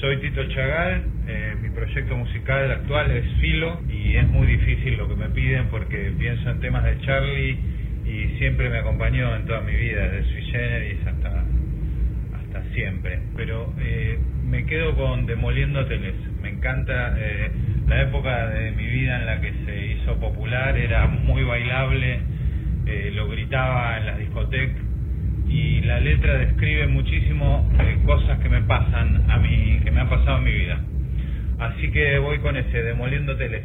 Soy Tito Chagal, mi proyecto musical actual es Filo y es muy difícil lo que me piden porque pienso en temas de Charlie y siempre me acompañó en toda mi vida, desde Sui Generis hasta siempre. Pero me quedo con Demoliendo Hoteles. Me encanta la época de mi vida en la que se hizo popular, era muy bailable, lo gritaba en las discotecas. Y la letra describe muchísimo cosas que me pasan a mí, que me han pasado en mi vida. Así que voy con ese, Demoliendo Hoteles.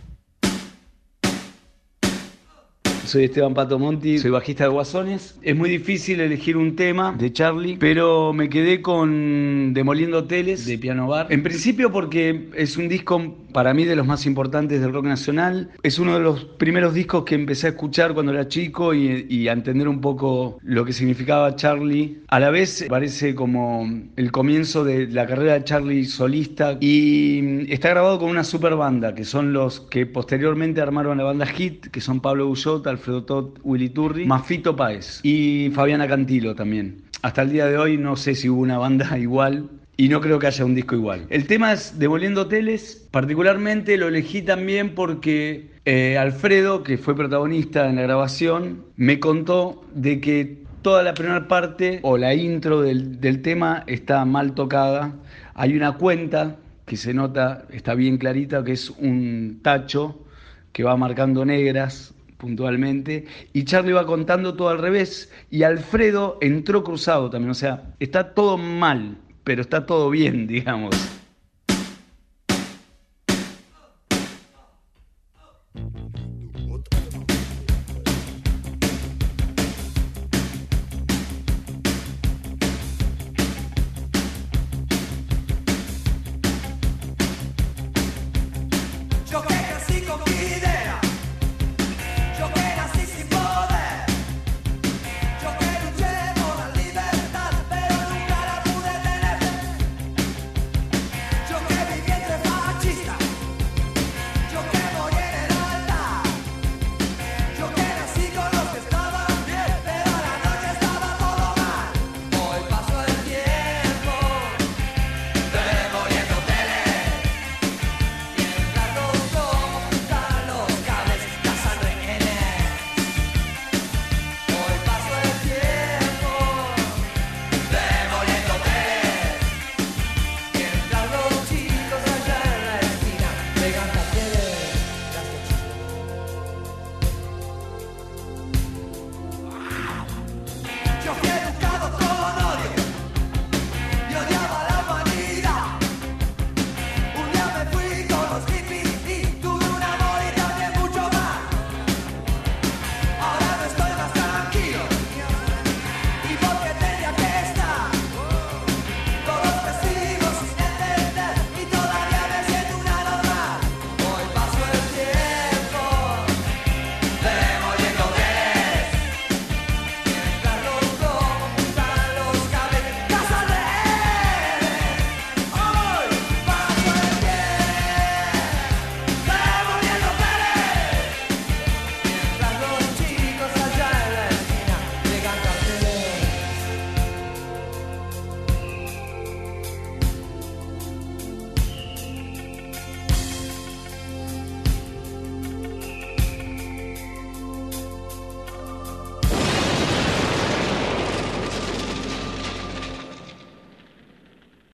Soy Esteban Pato Monti, soy bajista de Guasones. Es muy difícil elegir un tema de Charlie, pero me quedé con Demoliendo Hoteles de Piano Bar. En principio porque es un disco para mí de los más importantes del rock nacional. Es uno de los primeros discos que empecé a escuchar cuando era chico y a entender un poco lo que significaba Charlie. A la vez parece como el comienzo de la carrera de Charlie solista y está grabado con una super banda que son los que posteriormente armaron la banda Hit, que son Pablo Guyot, Alfredo Tot, Willy Turri, más Fito Páez y Fabiana Cantilo también. Hasta el día de hoy no sé si hubo una banda igual y no creo que haya un disco igual. El tema es Demoliendo Hoteles, particularmente lo elegí también porque Alfredo, que fue protagonista en la grabación, me contó de que toda la primera parte o la intro del tema está mal tocada. Hay una cuenta que se nota, está bien clarita, que es un tacho que va marcando negras puntualmente, y Charlie va contando todo al revés, y Alfredo entró cruzado también, o sea, está todo mal, pero está todo bien, digamos.